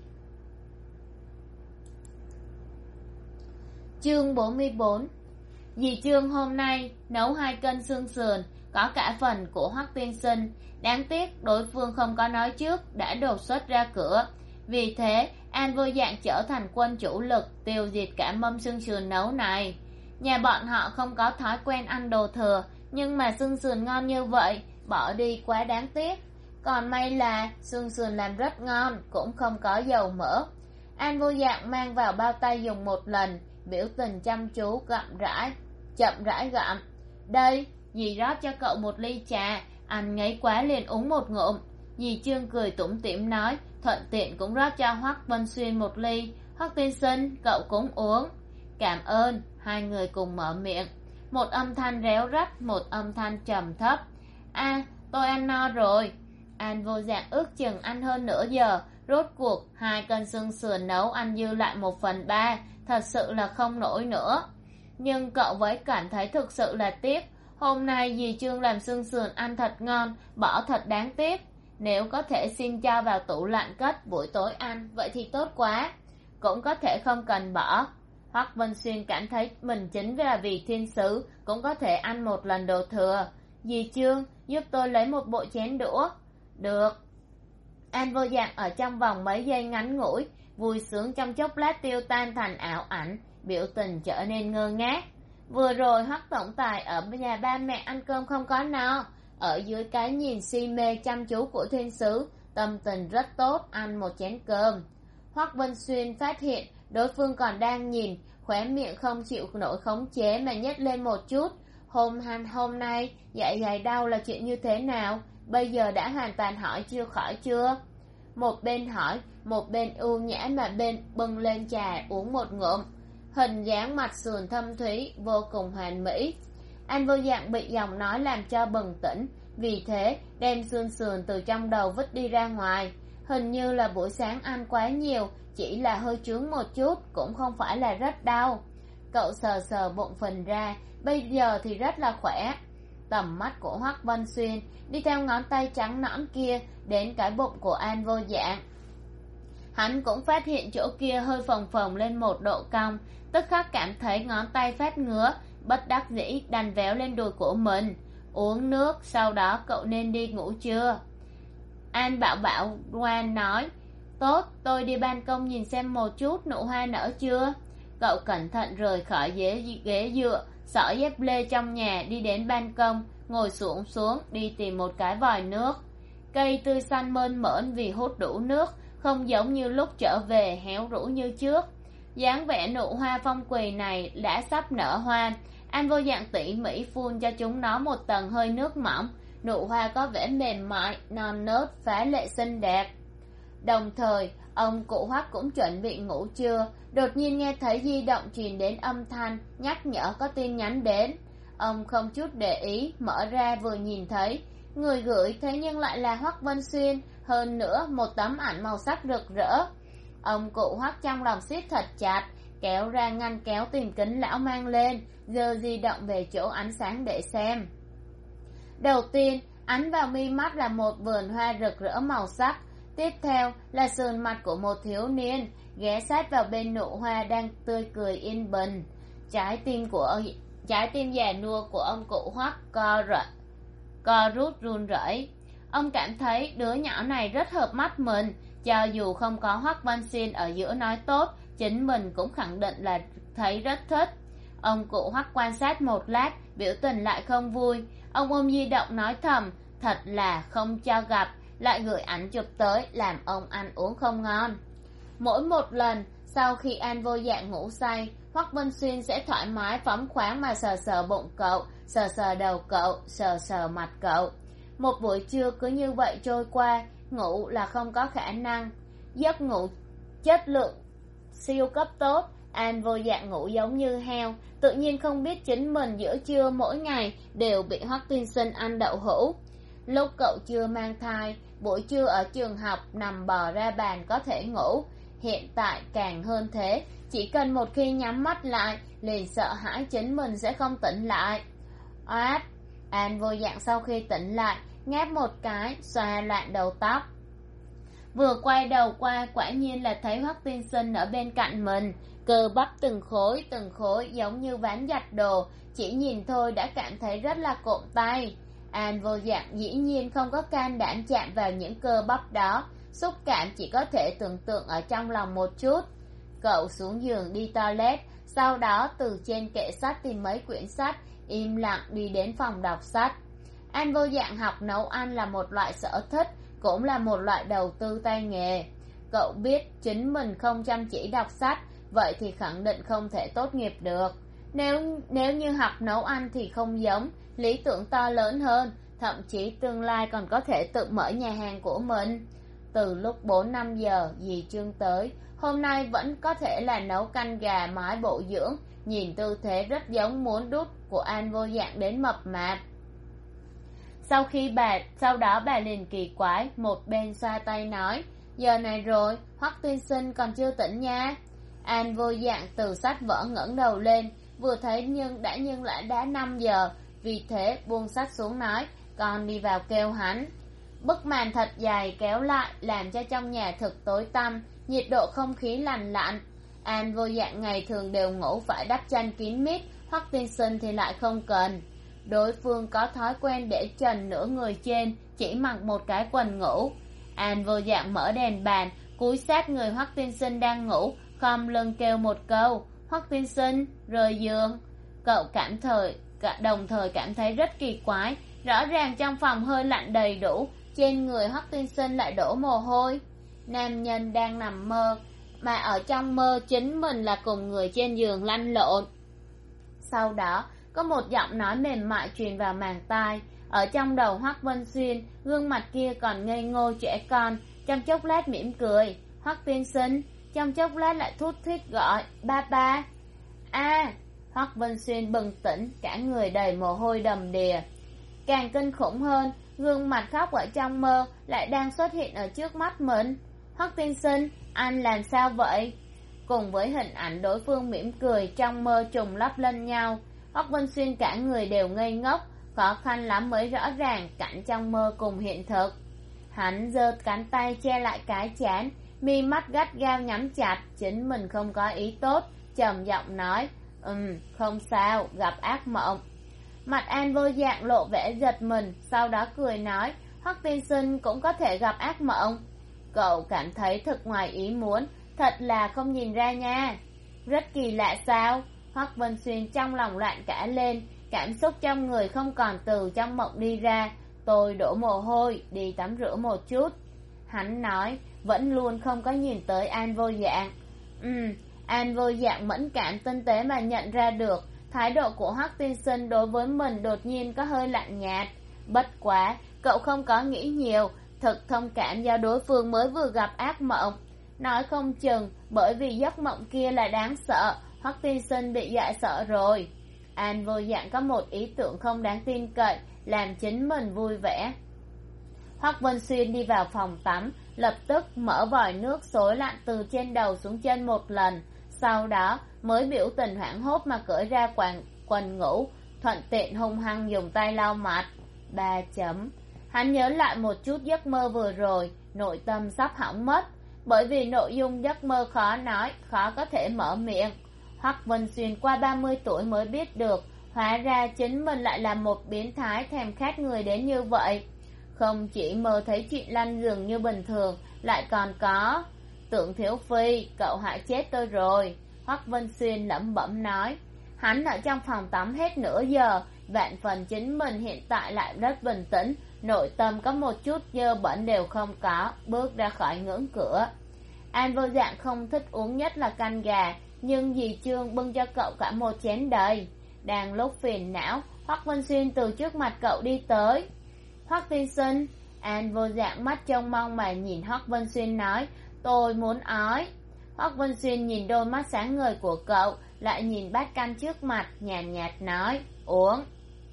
Chương bốn mươi bốn. Dì Trương hôm nay nấu hai cân xương sườn, có cả phần của Hoắc Tiên Sinh. Đáng tiếc đối phương không có nói trước, đã đột xuất ra cửa. Vì thế An vô dạng trở thành quân chủ lực, tiêu diệt cả mâm xương sườn nấu này. Nhà bọn họ không có thói quen ăn đồ thừa, nhưng mà xương sườn ngon như vậy, bỏ đi quá đáng tiếc. Còn may là xương sườn làm rất ngon, cũng không có dầu mỡ. An vô dạng mang vào bao tay dùng một lần, biểu tình chăm chú gặm rãi, chậm rãi gặm. Đây, dì rót cho cậu một ly trà, anh ngấy quá liền uống một ngụm. Dì Trương cười tủm tỉm nói, thuận tiện cũng rót cho Hoắc Vân Xuyên một ly. Hoắc Tiên Sinh, cậu cũng uống. Cảm ơn, hai người cùng mở miệng. Một âm thanh réo rắt, một âm thanh trầm thấp. À, tôi ăn no rồi. An vô dạng ước chừng ăn hơn nửa giờ, rốt cuộc hai cân xương sườn nấu ăn dư lại một phần ba, thật sự là không nổi nữa. Nhưng cậu vẫn cảm thấy thực sự là tiếc. Hôm nay dì Trương làm xương sườn ăn thật ngon, bỏ thật đáng tiếc. Nếu có thể xin cho vào tủ lạnh cất buổi tối ăn, vậy thì tốt quá. Cũng có thể không cần bỏ. Hoắc Vân Xuyên cảm thấy mình chính là vì thiên sứ cũng có thể ăn một lần đồ thừa. Dì Trương, giúp tôi lấy một bộ chén đũa. Được. An Vô Dạng ở trong vòng mấy giây ngắn ngủi, vui sướng trong chốc lát tiêu tan thành ảo ảnh, biểu tình trở nên ngơ ngác. Vừa rồi Hoắc tổng tài ở nhà ba mẹ ăn cơm không có no, ở dưới cái nhìn si mê chăm chú của thiên sứ, tâm tình rất tốt, ăn một chén cơm. Hoắc Vân Xuyên phát hiện đối phương còn đang nhìn, khóe miệng không chịu nổi khống chế mà nhếch lên một chút. Hôm han hôm nay dạ dày đau là chuyện như thế nào, bây giờ đã hoàn toàn hỏi chưa khỏi chưa? Một bên hỏi, một bên ưu nhã mà bên bưng lên trà uống một ngụm. Hình dáng mặt sườn thâm thúy vô cùng hoàn mỹ. An Vô Dạng bị giọng nói làm cho bừng tỉnh, vì thế đem xương sườn từ trong đầu vứt đi ra ngoài. Hình như là buổi sáng ăn quá nhiều, chỉ là hơi chướng một chút, cũng không phải là rất đau. Cậu sờ sờ bụng phình ra, bây giờ thì rất là khỏe. Tầm mắt của Hoắc Vân Xuyên đi theo ngón tay trắng nõn kia đến cái bụng của An Vô Dạng. Hắn cũng phát hiện chỗ kia hơi phồng phồng lên một độ cong, tức khắc cảm thấy ngón tay phát ngứa, bất đắc dĩ đành véo lên đùi của mình. Uống nước, sau đó cậu nên đi ngủ chưa? An Bảo Bảo ngoan nói, tốt, tôi đi ban công nhìn xem một chút nụ hoa nở chưa. Cậu cẩn thận rời khỏi ghế, ghế dựa, xỏ dép lê trong nhà đi đến ban công, ngồi xuống xuống đi tìm một cái vòi nước. Cây tươi xanh mơn mởn vì hút đủ nước, không giống như lúc trở về héo rũ như trước. Dáng vẻ nụ hoa phong quỳ này đã sắp nở hoa. An Vô Dạng tỉ mỉ phun cho chúng nó một tầng hơi nước mỏng, nụ hoa có vẻ mềm mại, non nớt, phá lệ xinh đẹp. Đồng thời ông cụ Hoắc cũng chuẩn bị ngủ trưa, đột nhiên nghe thấy di động truyền đến âm thanh nhắc nhở có tin nhắn đến. Ông không chút để ý, mở ra vừa nhìn thấy, người gửi thế nhưng lại là Hoắc Vân Xuyên, hơn nữa một tấm ảnh màu sắc rực rỡ. Ông cụ Hoắc trong lòng siết thật chặt, kéo ra ngăn kéo tìm kính lão mang lên, giơ di động về chỗ ánh sáng để xem. Đầu tiên ánh vào mi mắt là một vườn hoa rực rỡ màu sắc, tiếp theo là sườn mặt của một thiếu niên ghé sát vào bên nụ hoa đang tươi cười yên bình. Trái tim của trái tim già nua của ông cụ Hoắc co rợ, co rút run rẩy. Ông cảm thấy đứa nhỏ này rất hợp mắt mình, cho dù không có Hoắc Văn Xuyên ở giữa nói tốt, chính mình cũng khẳng định là thấy rất thích. Ông cụ Hoắc quan sát một lát, biểu tình lại không vui. Ông ôm di động nói thầm, thật là không cho gặp, lại gửi ảnh chụp tới làm ông ăn uống không ngon. Mỗi một lần sau khi An Vô Dạng ngủ say, Hoắc Vân Xuyên sẽ thoải mái phóng khoáng mà sờ sờ bụng cậu, sờ sờ đầu cậu, sờ sờ mặt cậu. Một buổi trưa cứ như vậy trôi qua, ngủ là không có khả năng. Giấc ngủ chất lượng siêu cấp tốt, An Vô Dạng ngủ giống như heo, tự nhiên không biết chính mình giữa trưa mỗi ngày đều bị Hoắc Tiên Sinh ăn đậu hũ. Lúc cậu chưa mang thai, buổi trưa ở trường học nằm bò ra bàn có thể ngủ, hiện tại càng hơn thế, chỉ cần một khi nhắm mắt lại liền sợ hãi chính mình sẽ không tỉnh lại. Oát! An Vô Dạng sau khi tỉnh lại, ngáp một cái, xoa loạn đầu tóc. Vừa quay đầu qua, quả nhiên là thấy Hoắc Tiên Sinh ở bên cạnh mình, cơ bắp từng khối từng khối giống như ván giặt đồ, chỉ nhìn thôi đã cảm thấy rất là cộm tay. An Vô Dạng dĩ nhiên không có can đảm chạm vào những cơ bắp đó, xúc cảm chỉ có thể tưởng tượng ở trong lòng một chút. Cậu xuống giường đi toilet, sau đó từ trên kệ sách tìm mấy quyển sách, im lặng đi đến phòng đọc sách. An Vô Dạng học nấu ăn là một loại sở thích, cũng là một loại đầu tư tay nghề. Cậu biết chính mình không chăm chỉ đọc sách, vậy thì khẳng định không thể tốt nghiệp được. Nếu, nếu như học nấu ăn thì không giống, lý tưởng to lớn hơn, thậm chí tương lai còn có thể tự mở nhà hàng của mình. Từ lúc bốn năm giờ dì Trương tới, hôm nay vẫn có thể là nấu canh gà mái bổ dưỡng, nhìn tư thế rất giống muốn đút của An Vô Dạng đến mập mạp. Sau khi bà, sau đó bà liền kỳ quái, một bên xoa tay nói, giờ này rồi, Hoắc Tiên Sinh còn chưa tỉnh nha. An Vô Dạng từ sách vở ngẩng đầu lên, vừa thấy nhưng đã nhưng lại đã năm giờ, vì thế buông sách xuống nói, con đi vào kêu hắn. Bức màn thật dày kéo lại làm cho trong nhà thực tối tăm, nhiệt độ không khí lành lạnh. An Vô Dạng ngày thường đều ngủ phải đắp chăn kín mít, Hoắc tiên sinh thì lại không cần. Đối phương có thói quen để trần nửa người trên, chỉ mặc một cái quần ngủ. An Vô Dạng mở đèn bàn, cúi sát người Hoắc tiên sinh đang ngủ, khom lưng kêu một câu: Hoắc tiên sinh, rời giường. Cậu cảm thời đồng thời cảm thấy rất kỳ quái, rõ ràng trong phòng hơi lạnh đầy đủ, trên người Hoắc tiên sinh lại đổ mồ hôi. Nam nhân đang nằm mơ, mà ở trong mơ chính mình là cùng người trên giường lăn lộn. Sau đó có một giọng nói mềm mại truyền vào màng tai. Ở trong đầu Hoắc Vân Xuyên, gương mặt kia còn ngây ngô trẻ con, trong chốc lát mỉm cười: Hoắc tiên sinh, trong chốc lát lại thút thít gọi: ba ba. A. Hoắc Vân Xuyên bừng tỉnh, cả người đầy mồ hôi đầm đìa. Càng kinh khủng hơn, gương mặt khóc ở trong mơ lại đang xuất hiện ở trước mắt mình. Hoắc tiên sinh, anh làm sao vậy? Cùng với hình ảnh đối phương mỉm cười trong mơ trùng lắp lên nhau, Hoắc Vân Xuyên cả người đều ngây ngốc, khó khăn lắm mới rõ ràng cảnh trong mơ cùng hiện thực. Hắn giơ cánh tay che lại cái trán, mi mắt gắt gao nhắm chặt, chính mình không có ý tốt, trầm giọng nói: Ừm, không sao, gặp ác mộng. Mặt An Vô Dạng lộ vẻ giật mình, sau đó cười nói: Hoắc tiên sinh cũng có thể gặp ác mộng. Cậu cảm thấy thật ngoài ý muốn, thật là không nhìn ra nha. Rất kỳ lạ sao? Hoắc Vân Xuyên trong lòng loạn cả lên, cảm xúc trong người không còn từ trong mộng đi ra. Tôi đổ mồ hôi, đi tắm rửa một chút. Hắn nói, vẫn luôn không có nhìn tới An Vô Dạng. Ừm, An Vô Dạng mẫn cảm tinh tế mà nhận ra được thái độ của Hoắc tiên sinh đối với mình đột nhiên có hơi lạnh nhạt. Bất quá, cậu không có nghĩ nhiều, thực thông cảm do đối phương mới vừa gặp ác mộng. Nói không chừng bởi vì giấc mộng kia là đáng sợ, Hoắc tiên sinh bị dọa sợ rồi. An Vô Dạng có một ý tưởng không đáng tin cậy, làm chính mình vui vẻ. Hoắc Vân Xuyên đi vào phòng tắm, lập tức mở vòi nước xối lạnh từ trên đầu xuống chân một lần, sau đó mới biểu tình hoảng hốt mà cởi ra quần, quần ngủ, thuận tiện hung hăng dùng tay lau mặt. Ba chấm. Hắn nhớ lại một chút giấc mơ vừa rồi, nội tâm sắp hỏng mất, bởi vì nội dung giấc mơ khó nói, khó có thể mở miệng. Hoắc Vân Xuyên qua ba mươi tuổi mới biết được, hóa ra chính mình lại là một biến thái thèm khát người đến như vậy. Không chỉ mơ thấy chuyện lăn giường như bình thường, lại còn có... Tưởng Thiếu Phi, cậu hại chết tôi rồi, Hoắc Vân Xuyên lẩm bẩm nói. Hắn ở trong phòng tắm hết nửa giờ, vạn phần chính mình hiện tại lại rất bình tĩnh, nội tâm có một chút dơ bẩn đều không có, bước ra khỏi ngưỡng cửa. An Vô Dạng không thích uống nhất là canh gà, nhưng dì Trương bưng cho cậu cả một chén đầy. Đang lúc phiền não, Hoắc Vân Xuyên từ trước mặt cậu đi tới. Hoắc tiên sinh. An Vô Dạng mắt trông mong mà nhìn Hoắc Vân Xuyên nói, tôi muốn ói. Hoắc Vân Xuyên nhìn đôi mắt sáng ngời của cậu, lại nhìn bát canh trước mặt, nhàn nhạt, nhạt nói, uống.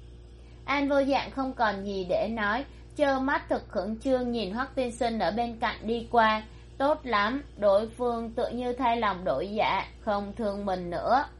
An Vô Dạng không còn gì để nói, trơ mắt thực khẩn trương nhìn Hoắc tiên sinh ở bên cạnh đi qua. Tốt lắm, đối phương tự như thay lòng đổi dạ, không thương mình nữa.